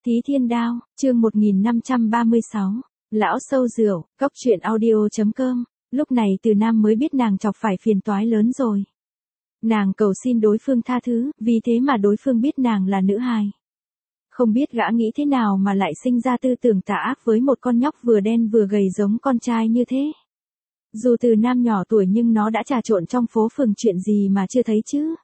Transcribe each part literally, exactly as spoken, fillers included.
Thí Thiên Đao, chương một nghìn năm trăm ba mươi sáu, Lão Sâu Rượu, Cóc Truyện Audio chấm com. Lúc này Từ Nam mới biết nàng chọc phải phiền toái lớn rồi. Nàng cầu xin đối phương tha thứ, vì thế mà đối phương biết nàng là nữ hài. Không biết gã nghĩ thế nào mà lại sinh ra tư tưởng tà ác với một con nhóc vừa đen vừa gầy giống con trai như thế. Dù Từ Nam nhỏ tuổi nhưng nó đã trà trộn trong phố phường, chuyện gì mà chưa thấy chứ.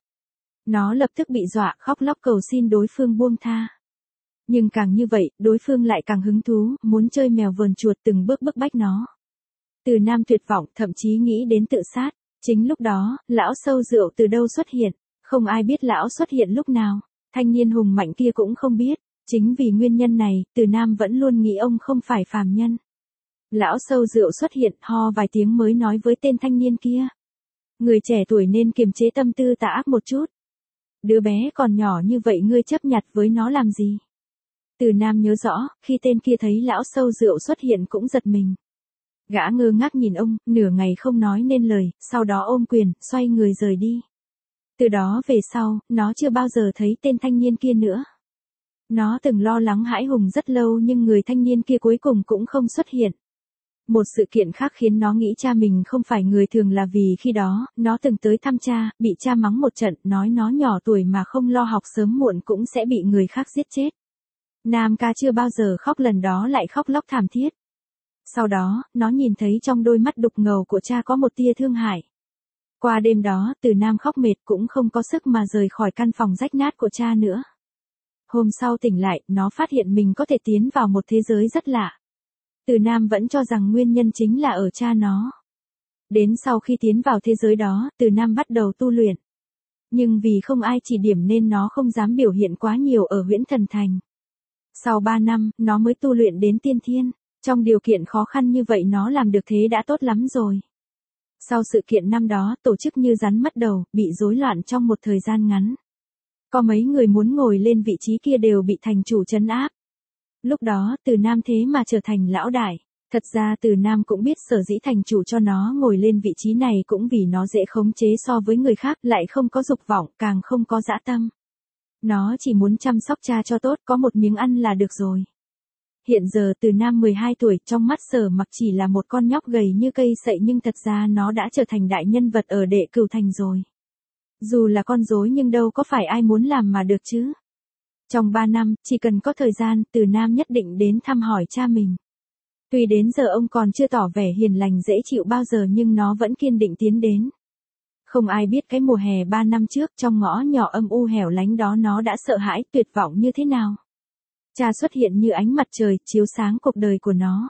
Nó lập tức bị dọa, khóc lóc cầu xin đối phương buông tha. Nhưng càng như vậy, đối phương lại càng hứng thú, muốn chơi mèo vờn chuột, từng bước bức bách nó. Từ Nam tuyệt vọng, thậm chí nghĩ đến tự sát. Chính lúc đó, lão Sâu Rượu từ đâu xuất hiện, không ai biết lão xuất hiện lúc nào, thanh niên hùng mạnh kia cũng không biết. Chính vì nguyên nhân này, Từ Nam vẫn luôn nghĩ ông không phải phàm nhân. Lão Sâu Rượu xuất hiện, ho vài tiếng mới nói với tên thanh niên kia. Người trẻ tuổi nên kiềm chế tâm tư tà ác một chút. Đứa bé còn nhỏ như vậy ngươi chấp nhặt với nó làm gì? Từ Nam nhớ rõ, khi tên kia thấy lão Sâu Rượu xuất hiện cũng giật mình. Gã ngơ ngác nhìn ông, nửa ngày không nói nên lời, sau đó ôm quyền, xoay người rời đi. Từ đó về sau, nó chưa bao giờ thấy tên thanh niên kia nữa. Nó từng lo lắng hãi hùng rất lâu nhưng người thanh niên kia cuối cùng cũng không xuất hiện. Một sự kiện khác khiến nó nghĩ cha mình không phải người thường là vì khi đó, nó từng tới thăm cha, bị cha mắng một trận, nói nó nhỏ tuổi mà không lo học sớm muộn cũng sẽ bị người khác giết chết. Nam ca chưa bao giờ khóc, lần đó lại khóc lóc thảm thiết. Sau đó, nó nhìn thấy trong đôi mắt đục ngầu của cha có một tia thương hại. Qua đêm đó, Từ Nam khóc mệt cũng không có sức mà rời khỏi căn phòng rách nát của cha nữa. Hôm sau tỉnh lại, nó phát hiện mình có thể tiến vào một thế giới rất lạ. Từ Nam vẫn cho rằng nguyên nhân chính là ở cha nó. Đến sau khi tiến vào thế giới đó, Từ Nam bắt đầu tu luyện. Nhưng vì không ai chỉ điểm nên nó không dám biểu hiện quá nhiều ở Huyễn Thần Thành. Sau ba năm, nó mới tu luyện đến tiên thiên. Trong điều kiện khó khăn như vậy nó làm được thế đã tốt lắm rồi. Sau sự kiện năm đó, tổ chức như rắn mất đầu, bị rối loạn trong một thời gian ngắn. Có mấy người muốn ngồi lên vị trí kia đều bị thành chủ trấn áp. Lúc đó, Từ Nam thế mà trở thành lão đại. Thật ra Từ Nam cũng biết sở dĩ thành chủ cho nó ngồi lên vị trí này cũng vì nó dễ khống chế so với người khác, lại không có dục vọng, càng không có dã tâm. Nó chỉ muốn chăm sóc cha cho tốt, có một miếng ăn là được rồi. Hiện giờ Từ Nam mười hai tuổi, trong mắt Sở Mặc chỉ là một con nhóc gầy như cây sậy nhưng thật ra nó đã trở thành đại nhân vật ở Đệ Cửu Thành rồi. Dù là con rối nhưng đâu có phải ai muốn làm mà được chứ. Trong ba năm, chỉ cần có thời gian, Từ Nam nhất định đến thăm hỏi cha mình. Tuy đến giờ ông còn chưa tỏ vẻ hiền lành dễ chịu bao giờ nhưng nó vẫn kiên định tiến đến. Không ai biết cái mùa hè ba năm trước trong ngõ nhỏ âm u hẻo lánh đó nó đã sợ hãi, tuyệt vọng như thế nào. Cha xuất hiện như ánh mặt trời, chiếu sáng cuộc đời của nó.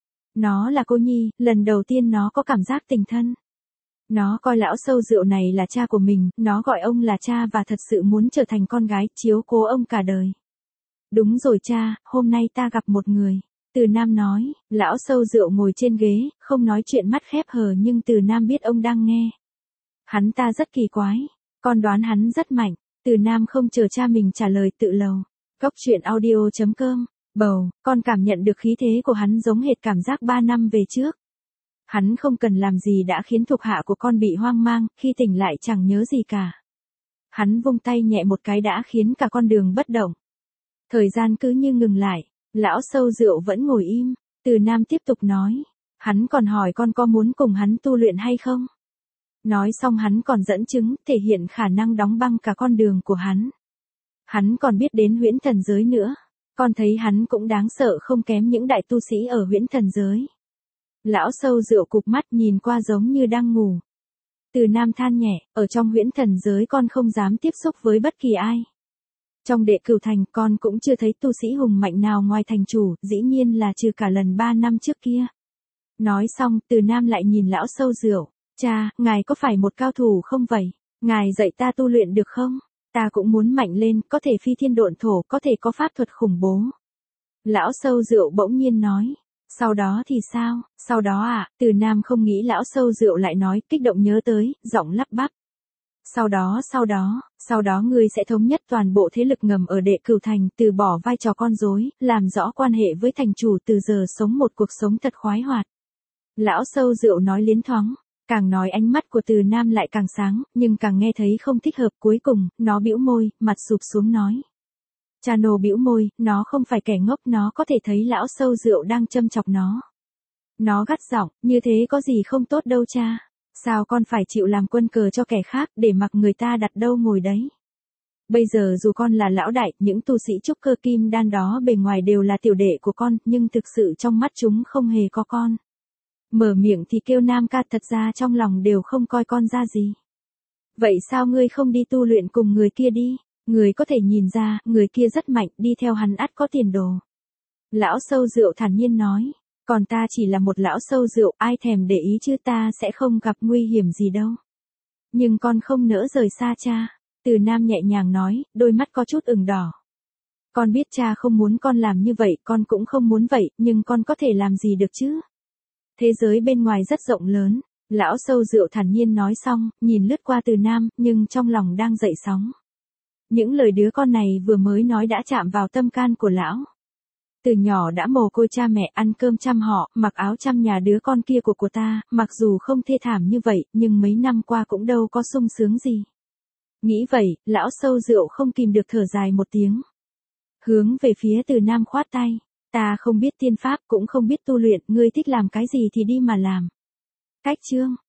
Nó là cô nhi, lần đầu tiên nó có cảm giác tình thân. Nó coi lão Sâu Rượu này là cha của mình, nó gọi ông là cha và thật sự muốn trở thành con gái, chiếu cố ông cả đời. Đúng rồi cha, hôm nay ta gặp một người. Từ Nam nói, lão Sâu Rượu ngồi trên ghế, không nói chuyện, mắt khép hờ nhưng Từ Nam biết ông đang nghe. Hắn ta rất kỳ quái, con đoán hắn rất mạnh. Từ Nam không chờ cha mình trả lời tự lầu. Cóc Truyện Audio chấm com, bầu, con cảm nhận được khí thế của hắn giống hệt cảm giác ba năm về trước. Hắn không cần làm gì đã khiến thuộc hạ của con bị hoang mang, khi tỉnh lại chẳng nhớ gì cả. Hắn vung tay nhẹ một cái đã khiến cả con đường bất động. Thời gian cứ như ngừng lại, lão Sâu Rượu vẫn ngồi im. Từ Nam tiếp tục nói, hắn còn hỏi con có muốn cùng hắn tu luyện hay không. Nói xong hắn còn dẫn chứng, thể hiện khả năng đóng băng cả con đường của hắn. Hắn còn biết đến huyễn thần giới nữa. Con thấy hắn cũng đáng sợ không kém những đại tu sĩ ở huyễn thần giới. Lão Sâu Rượu cụp mắt nhìn qua giống như đang ngủ. Từ Nam than nhẹ, ở trong huyễn thần giới con không dám tiếp xúc với bất kỳ ai. Trong Đệ Cửu Thành con cũng chưa thấy tu sĩ hùng mạnh nào ngoài thành chủ, dĩ nhiên là trừ cả lần ba năm trước kia. Nói xong, Từ Nam lại nhìn lão Sâu Rượu. Cha, ngài có phải một cao thủ không vậy? Ngài dạy ta tu luyện được không? Ta cũng muốn mạnh lên, có thể phi thiên độn thổ, có thể có pháp thuật khủng bố. Lão Sâu Rượu bỗng nhiên nói. Sau đó thì sao? Sau đó à? Từ Nam không nghĩ lão Sâu Rượu lại nói, kích động nhớ tới, giọng lắp bắp. Sau đó, sau đó, sau đó ngươi sẽ thống nhất toàn bộ thế lực ngầm ở Đệ Cửu Thành, từ bỏ vai trò con rối, làm rõ quan hệ với thành chủ, từ giờ sống một cuộc sống thật khoái hoạt. Lão Sâu Rượu nói liến thoáng. Càng nói ánh mắt của Từ Nam lại càng sáng, nhưng càng nghe thấy không thích hợp, cuối cùng, nó bĩu môi, mặt sụp xuống nói. Chano bĩu môi, nó không phải kẻ ngốc, nó có thể thấy lão sâu rượu đang châm chọc nó. Nó gắt giọng, như thế có gì không tốt đâu cha. Sao con phải chịu làm quân cờ cho kẻ khác để mặc người ta đặt đâu ngồi đấy. Bây giờ dù con là lão đại, những tu sĩ trúc cơ kim đan đó bề ngoài đều là tiểu đệ của con, nhưng thực sự trong mắt chúng không hề có con. Mở miệng thì kêu nam ca, thật ra trong lòng đều không coi con ra gì. Vậy sao ngươi không đi tu luyện cùng người kia đi? Người có thể nhìn ra, người kia rất mạnh, đi theo hắn ắt có tiền đồ. Lão sâu rượu thản nhiên nói, còn ta chỉ là một lão sâu rượu, ai thèm để ý chứ, ta sẽ không gặp nguy hiểm gì đâu. Nhưng con không nỡ rời xa cha. Từ Nam nhẹ nhàng nói, đôi mắt có chút ửng đỏ. Con biết cha không muốn con làm như vậy, con cũng không muốn vậy, nhưng con có thể làm gì được chứ? Thế giới bên ngoài rất rộng lớn. Lão sâu rượu thản nhiên nói xong, nhìn lướt qua Từ Nam, nhưng trong lòng đang dậy sóng. Những lời đứa con này vừa mới nói đã chạm vào tâm can của lão. Từ nhỏ đã mồ côi cha mẹ, ăn cơm chăm họ, mặc áo chăm nhà đứa con kia của của ta, mặc dù không thê thảm như vậy, nhưng mấy năm qua cũng đâu có sung sướng gì. Nghĩ vậy, lão sâu rượu không kìm được thở dài một tiếng. Hướng về phía Từ Nam khoát tay, ta không biết tiên pháp cũng không biết tu luyện, ngươi thích làm cái gì thì đi mà làm. Cách chương